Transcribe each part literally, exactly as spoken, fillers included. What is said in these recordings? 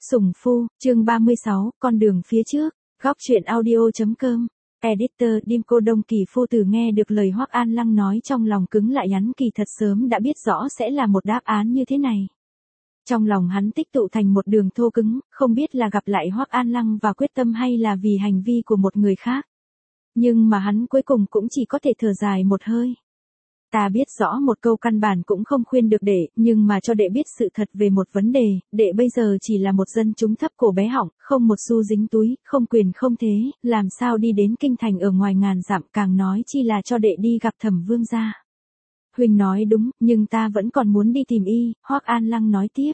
Sủng Phu, chương ba mươi sáu, con đường phía trước, góc truyện audio.com, editor Dimco Đông Kỳ Phu Tử nghe được lời Hoắc An Lăng nói trong lòng cứng lại, hắn kỳ thật sớm đã biết rõ sẽ là một đáp án như thế này. Trong lòng hắn tích tụ thành một đường thô cứng, không biết là gặp lại Hoắc An Lăng và quyết tâm hay là vì hành vi của một người khác. Nhưng mà hắn cuối cùng cũng chỉ có thể thở dài một hơi. Ta biết rõ một câu căn bản cũng không khuyên được đệ, nhưng mà cho đệ biết sự thật về một vấn đề, đệ bây giờ chỉ là một dân chúng thấp cổ bé họng, không một xu dính túi, không quyền không thế, làm sao đi đến kinh thành ở ngoài ngàn dặm, càng nói chi là cho đệ đi gặp Thẩm Vương gia. Huynh nói đúng, nhưng ta vẫn còn muốn đi tìm y, Hoắc An Lăng nói tiếp.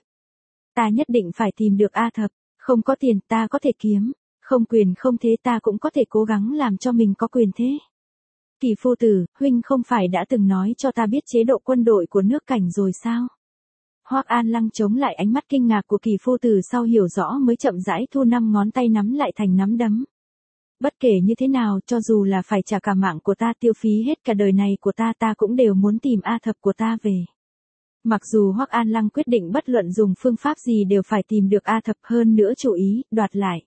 Ta nhất định phải tìm được A Thập, không có tiền ta có thể kiếm, không quyền không thế ta cũng có thể cố gắng làm cho mình có quyền thế. Kỳ Phu Tử, huynh không phải đã từng nói cho ta biết chế độ quân đội của nước Cảnh rồi sao? Hoắc An Lăng chống lại ánh mắt kinh ngạc của Kỳ Phu Tử, sau hiểu rõ mới chậm rãi thu năm ngón tay nắm lại thành nắm đấm. Bất kể như thế nào, cho dù là phải trả cả mạng của ta, tiêu phí hết cả đời này của ta, ta cũng đều muốn tìm A Thập của ta về. Mặc dù Hoắc An Lăng quyết định bất luận dùng phương pháp gì đều phải tìm được A Thập, hơn nữa chủ ý, đoạt lại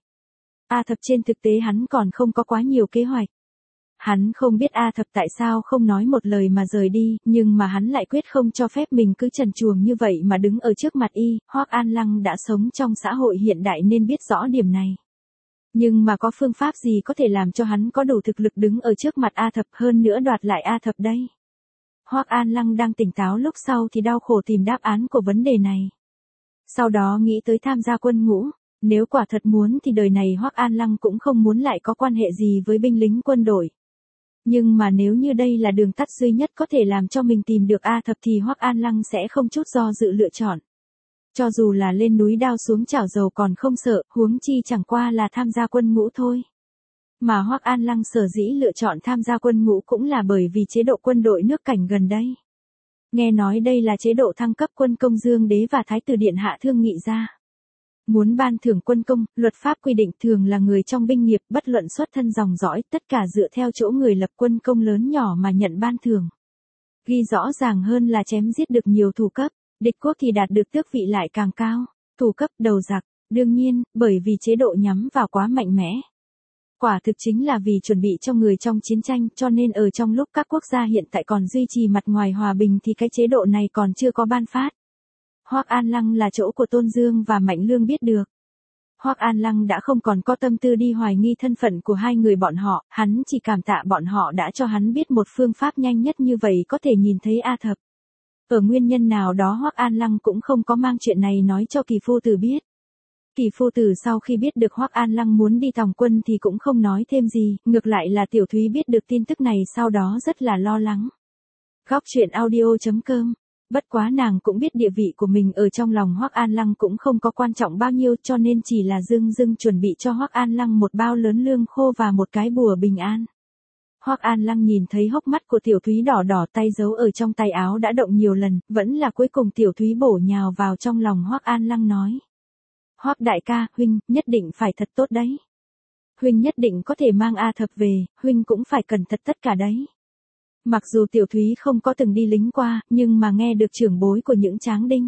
A Thập, trên thực tế hắn còn không có quá nhiều kế hoạch. Hắn không biết A Thập tại sao không nói một lời mà rời đi, nhưng mà hắn lại quyết không cho phép mình cứ trần truồng như vậy mà đứng ở trước mặt y. Hoắc An Lăng đã sống trong xã hội hiện đại nên biết rõ điểm này. Nhưng mà có phương pháp gì có thể làm cho hắn có đủ thực lực đứng ở trước mặt A Thập, hơn nữa đoạt lại A Thập đây? Hoắc An Lăng đang tỉnh táo, lúc sau thì đau khổ tìm đáp án của vấn đề này. Sau đó nghĩ tới tham gia quân ngũ. Nếu quả thật muốn thì đời này Hoắc An Lăng cũng không muốn lại có quan hệ gì với binh lính quân đội. Nhưng mà nếu như đây là đường tắt duy nhất có thể làm cho mình tìm được A Thập thì Hoắc An Lăng sẽ không chút do dự lựa chọn. Cho dù là lên núi đao xuống chảo dầu còn không sợ, huống chi chẳng qua là tham gia quân ngũ thôi. Mà Hoắc An Lăng sở dĩ lựa chọn tham gia quân ngũ cũng là bởi vì chế độ quân đội nước Cảnh gần đây. Nghe nói đây là chế độ thăng cấp quân công Dương Đế và Thái tử Điện Hạ thương nghị ra. Muốn ban thưởng quân công, luật pháp quy định thường là người trong binh nghiệp, bất luận xuất thân dòng dõi, tất cả dựa theo chỗ người lập quân công lớn nhỏ mà nhận ban thưởng. Ghi rõ ràng hơn là chém giết được nhiều thủ cấp, địch quốc thì đạt được tước vị lại càng cao, thủ cấp đầu giặc, đương nhiên, bởi vì chế độ nhắm vào quá mạnh mẽ. Quả thực chính là vì chuẩn bị cho người trong chiến tranh, cho nên ở trong lúc các quốc gia hiện tại còn duy trì mặt ngoài hòa bình thì cái chế độ này còn chưa có ban phát. Hoắc An Lăng là chỗ của Tôn Dương và Mạnh Lương biết được. Hoắc An Lăng đã không còn có tâm tư đi hoài nghi thân phận của hai người bọn họ, hắn chỉ cảm tạ bọn họ đã cho hắn biết một phương pháp nhanh nhất như vậy có thể nhìn thấy A Thập. Ở nguyên nhân nào đó Hoắc An Lăng cũng không có mang chuyện này nói cho Kỳ Phu Tử biết. Kỳ Phu Tử sau khi biết được Hoắc An Lăng muốn đi tòng quân thì cũng không nói thêm gì, ngược lại là Tiểu Thúy biết được tin tức này sau đó rất là lo lắng. Góc truyện audio.com. Bất quá nàng cũng biết địa vị của mình ở trong lòng Hoắc An Lăng cũng không có quan trọng bao nhiêu, cho nên chỉ là dưng dưng chuẩn bị cho Hoắc An Lăng một bao lớn lương khô và một cái bùa bình an. Hoắc An Lăng nhìn thấy hốc mắt của Tiểu Thúy đỏ đỏ, tay giấu ở trong tay áo đã động nhiều lần, vẫn là cuối cùng Tiểu Thúy bổ nhào vào trong lòng Hoắc An Lăng nói. Hoắc đại ca, huynh, nhất định phải thật tốt đấy. Huynh nhất định có thể mang A Thập về, huynh cũng phải cẩn thận tất cả đấy. Mặc dù Tiểu Thúy không có từng đi lính qua, nhưng mà nghe được trưởng bối của những tráng đinh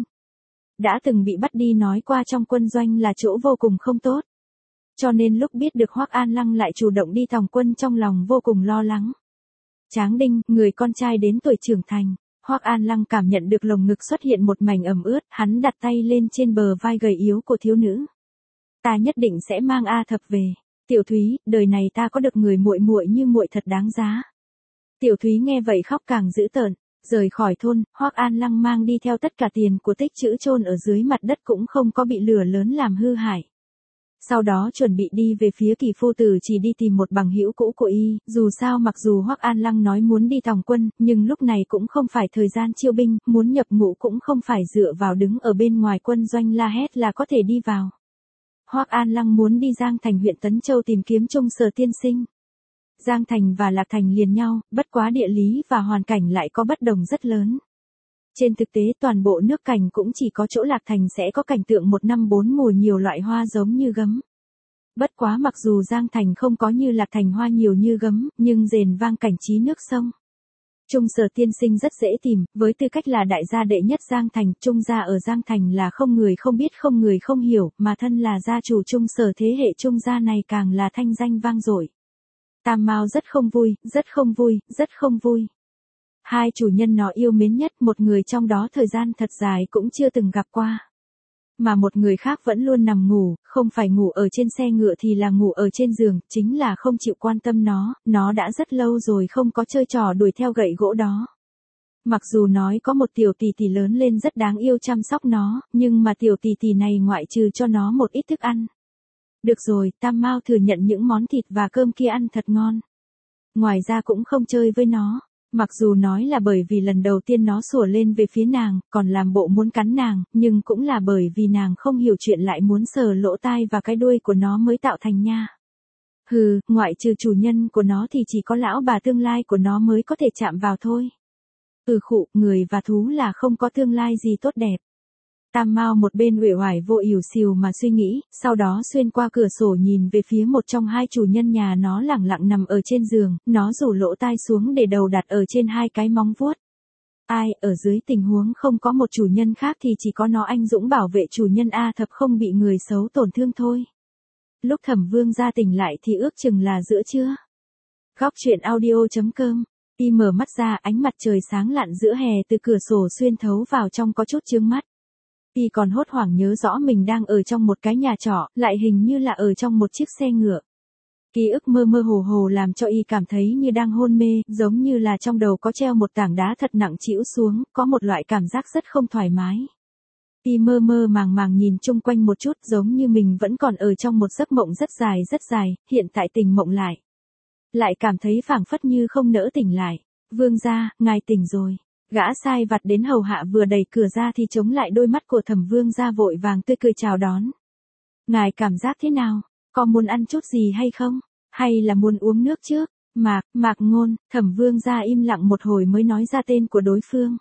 đã từng bị bắt đi nói qua trong quân doanh là chỗ vô cùng không tốt. Cho nên lúc biết được Hoắc An Lăng lại chủ động đi tòng quân trong lòng vô cùng lo lắng. Tráng đinh, người con trai đến tuổi trưởng thành, Hoắc An Lăng cảm nhận được lồng ngực xuất hiện một mảnh ẩm ướt, hắn đặt tay lên trên bờ vai gầy yếu của thiếu nữ. Ta nhất định sẽ mang A Thập về. Tiểu Thúy, đời này ta có được người muội muội như muội thật đáng giá. Tiểu Thúy nghe vậy khóc càng dữ tợn. Rời khỏi thôn, Hoắc An Lăng mang đi theo tất cả tiền của tích trữ chôn ở dưới mặt đất cũng không có bị lửa lớn làm hư hại. Sau đó chuẩn bị đi về phía Kỳ Phu Tử, chỉ đi tìm một bằng hữu cũ của y, dù sao mặc dù Hoắc An Lăng nói muốn đi tòng quân, nhưng lúc này cũng không phải thời gian chiêu binh, muốn nhập ngũ cũng không phải dựa vào đứng ở bên ngoài quân doanh la hét là có thể đi vào. Hoắc An Lăng muốn đi Giang Thành huyện Tấn Châu tìm kiếm Trung Sở tiên sinh. Giang Thành và Lạc Thành liền nhau, bất quá địa lý và hoàn cảnh lại có bất đồng rất lớn. Trên thực tế toàn bộ nước Cảnh cũng chỉ có chỗ Lạc Thành sẽ có cảnh tượng một năm bốn mùa nhiều loại hoa giống như gấm. Bất quá mặc dù Giang Thành không có như Lạc Thành hoa nhiều như gấm, nhưng rền vang cảnh trí nước sông. Trung Sở tiên sinh rất dễ tìm, với tư cách là đại gia đệ nhất Giang Thành, Trung gia ở Giang Thành là không người không biết không người không hiểu, mà thân là gia chủ Trung Sở thế hệ Trung gia này càng là thanh danh vang dội. Tam Mao rất không vui, rất không vui, rất không vui. Hai chủ nhân nó yêu mến nhất, một người trong đó thời gian thật dài cũng chưa từng gặp qua. Mà một người khác vẫn luôn nằm ngủ, không phải ngủ ở trên xe ngựa thì là ngủ ở trên giường, chính là không chịu quan tâm nó, nó đã rất lâu rồi không có chơi trò đuổi theo gậy gỗ đó. Mặc dù nói có một tiểu tỷ tỷ lớn lên rất đáng yêu chăm sóc nó, nhưng mà tiểu tỷ tỷ này ngoại trừ cho nó một ít thức ăn. Được rồi, Tam Mao thừa nhận những món thịt và cơm kia ăn thật ngon. Ngoài ra cũng không chơi với nó. Mặc dù nói là bởi vì lần đầu tiên nó sủa lên về phía nàng, còn làm bộ muốn cắn nàng, nhưng cũng là bởi vì nàng không hiểu chuyện lại muốn sờ lỗ tai và cái đuôi của nó mới tạo thành nha. Hừ, ngoại trừ chủ nhân của nó thì chỉ có lão bà tương lai của nó mới có thể chạm vào thôi. Ừ khụ, người và thú là không có tương lai gì tốt đẹp. Tam Mao một bên uể oải vô ỉu xìu mà suy nghĩ, sau đó xuyên qua cửa sổ nhìn về phía một trong hai chủ nhân nhà nó lẳng lặng nằm ở trên giường, nó rủ lỗ tai xuống để đầu đặt ở trên hai cái móng vuốt. Ai, ở dưới tình huống không có một chủ nhân khác thì chỉ có nó anh dũng bảo vệ chủ nhân A Thập không bị người xấu tổn thương thôi. Lúc Thẩm Vương gia tỉnh lại thì ước chừng là giữa trưa. Góc truyện audio chấm com. Y mở mắt ra, ánh mặt trời sáng lặn giữa hè từ cửa sổ xuyên thấu vào trong có chút chướng mắt. Y còn hốt hoảng nhớ rõ mình đang ở trong một cái nhà trọ, lại hình như là ở trong một chiếc xe ngựa. Ký ức mơ mơ hồ hồ làm cho Y cảm thấy như đang hôn mê, giống như là trong đầu có treo một tảng đá thật nặng trĩu xuống, có một loại cảm giác rất không thoải mái. Y mơ mơ màng màng nhìn chung quanh một chút, giống như mình vẫn còn ở trong một giấc mộng rất dài rất dài, hiện tại tỉnh mộng lại. Lại cảm thấy phảng phất như không nỡ tỉnh lại. Vương gia, ngài tỉnh rồi. Gã sai vặt đến hầu hạ vừa đẩy cửa ra thì chống lại đôi mắt của Thẩm Vương gia vội vàng tươi cười chào đón. Ngài cảm giác thế nào? Có muốn ăn chút gì hay không? Hay là muốn uống nước trước? Mạc, Mạc Ngôn, Thẩm Vương gia im lặng một hồi mới nói ra tên của đối phương.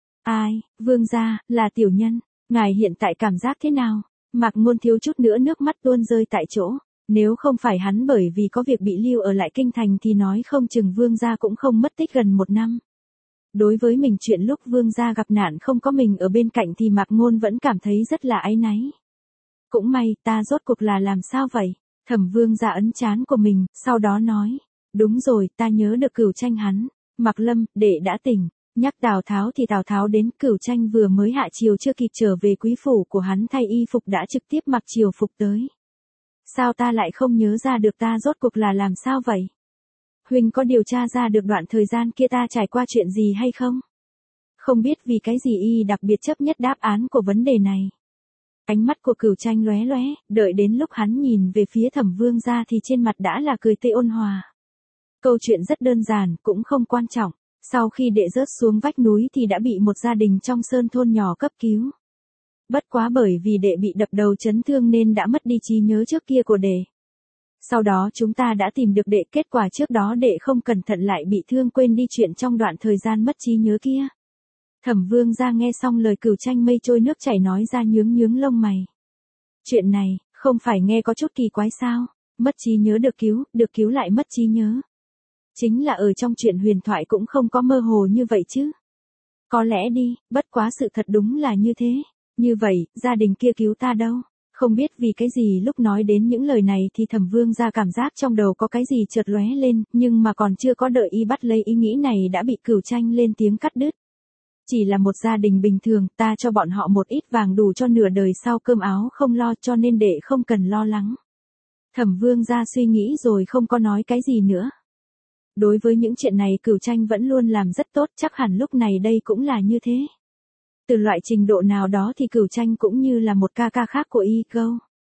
Ai, Vương gia, là tiểu nhân. Ngài hiện tại cảm giác thế nào? Mạc Ngôn thiếu chút nữa nước mắt tuôn rơi tại chỗ. Nếu không phải hắn bởi vì có việc bị lưu ở lại kinh thành thì nói không chừng Vương gia cũng không mất tích gần một năm. Đối với mình chuyện lúc Vương gia gặp nạn không có mình ở bên cạnh thì Mạc Ngôn vẫn cảm thấy rất là áy náy. Cũng may, ta rốt cuộc là làm sao vậy? Thẩm Vương gia ấn trán của mình, sau đó nói. Đúng rồi, ta nhớ được Cửu Tranh hắn. Mạc Lâm, đệ đã tỉnh. Nhắc Tào Tháo thì Tào Tháo đến, Cửu Tranh vừa mới hạ triều chưa kịp trở về quý phủ của hắn thay y phục đã trực tiếp mặc triều phục tới. Sao ta lại không nhớ ra được ta rốt cuộc là làm sao vậy? Huynh có điều tra ra được đoạn thời gian kia ta trải qua chuyện gì hay không? Không biết vì cái gì y đặc biệt chấp nhất đáp án của vấn đề này. Ánh mắt của Cửu Tranh lóe lóe, đợi đến lúc hắn nhìn về phía Thẩm Vương gia thì trên mặt đã là cười tươi ôn hòa. Câu chuyện rất đơn giản, cũng không quan trọng. Sau khi đệ rớt xuống vách núi thì đã bị một gia đình trong sơn thôn nhỏ cấp cứu. Bất quá bởi vì đệ bị đập đầu chấn thương nên đã mất đi trí nhớ trước kia của đệ. Sau đó chúng ta đã tìm được đệ, kết quả trước đó đệ không cẩn thận lại bị thương quên đi chuyện trong đoạn thời gian mất trí nhớ kia. Thẩm Vương gia nghe xong lời Cửu Tranh mây trôi nước chảy nói ra nhướng nhướng lông mày. Chuyện này, không phải nghe có chút kỳ quái sao? Mất trí nhớ được cứu, được cứu lại mất trí nhớ. Chính là ở trong chuyện huyền thoại cũng không có mơ hồ như vậy chứ. Có lẽ đi, bất quá sự thật đúng là như thế. Như vậy, gia đình kia cứu ta đâu? Không biết vì cái gì lúc nói đến những lời này thì Thẩm Vương gia cảm giác trong đầu có cái gì chợt lóe lên, nhưng mà còn chưa có đợi y bắt lấy ý nghĩ này đã bị Cửu Tranh lên tiếng cắt đứt. Chỉ là một gia đình bình thường, ta cho bọn họ một ít vàng đủ cho nửa đời sau cơm áo không lo, cho nên đệ không cần lo lắng. Thẩm Vương gia suy nghĩ rồi không có nói cái gì nữa. Đối với những chuyện này Cửu Tranh vẫn luôn làm rất tốt, chắc hẳn lúc này đây cũng là như thế. Từ loại trình độ nào đó thì Cửu Tranh cũng như là một ca ca khác của y. Gâu.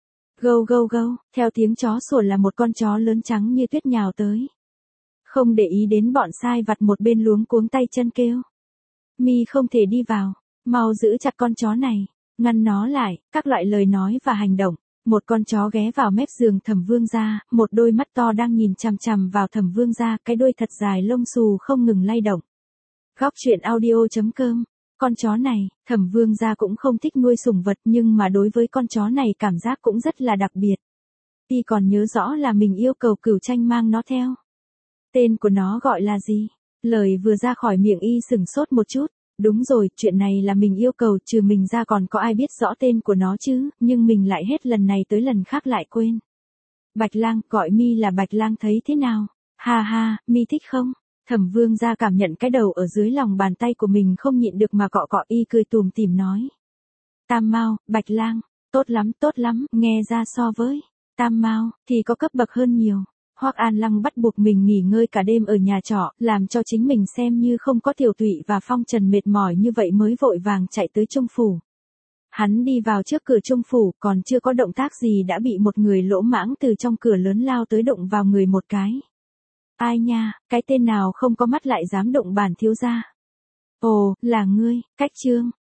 Gâu gâu gâu, theo tiếng chó sủa là một con chó lớn trắng như tuyết nhào tới. Không để ý đến bọn sai vặt một bên luống cuống tay chân kêu. Mi không thể đi vào, mau giữ chặt con chó này, ngăn nó lại, các loại lời nói và hành động. Một con chó ghé vào mép giường Thẩm Vương gia, một đôi mắt to đang nhìn chằm chằm vào Thẩm Vương gia, cái đuôi thật dài lông xù không ngừng lay động. Góc truyện audio chấm com. Con chó này, Thẩm Vương gia cũng không thích nuôi sủng vật nhưng mà đối với con chó này cảm giác cũng rất là đặc biệt. Y còn nhớ rõ là mình yêu cầu Cửu Tranh mang nó theo. Tên của nó gọi là gì? Lời vừa ra khỏi miệng y sửng sốt một chút. Đúng rồi, chuyện này là mình yêu cầu, trừ mình ra còn có ai biết rõ tên của nó chứ, nhưng mình lại hết lần này tới lần khác lại quên. Bạch Lang, gọi mi là Bạch Lang thấy thế nào? Ha ha, mi thích không? Thẩm Vương gia cảm nhận cái đầu ở dưới lòng bàn tay của mình không nhịn được mà cọ cọ, y cười tùm tìm nói. Tam Mao, Bạch Lang, tốt lắm, tốt lắm, nghe ra so với Tam Mao thì có cấp bậc hơn nhiều. Hoắc An Lăng bắt buộc mình nghỉ ngơi cả đêm ở nhà trọ, làm cho chính mình xem như không có Tiểu Tụy và Phong Trần mệt mỏi như vậy mới vội vàng chạy tới Trung phủ. Hắn đi vào trước cửa Trung phủ, còn chưa có động tác gì đã bị một người lỗ mãng từ trong cửa lớn lao tới đụng vào người một cái. Ai nha, cái tên nào không có mắt lại dám đụng bản thiếu gia? Ồ, là ngươi, Cách Trương.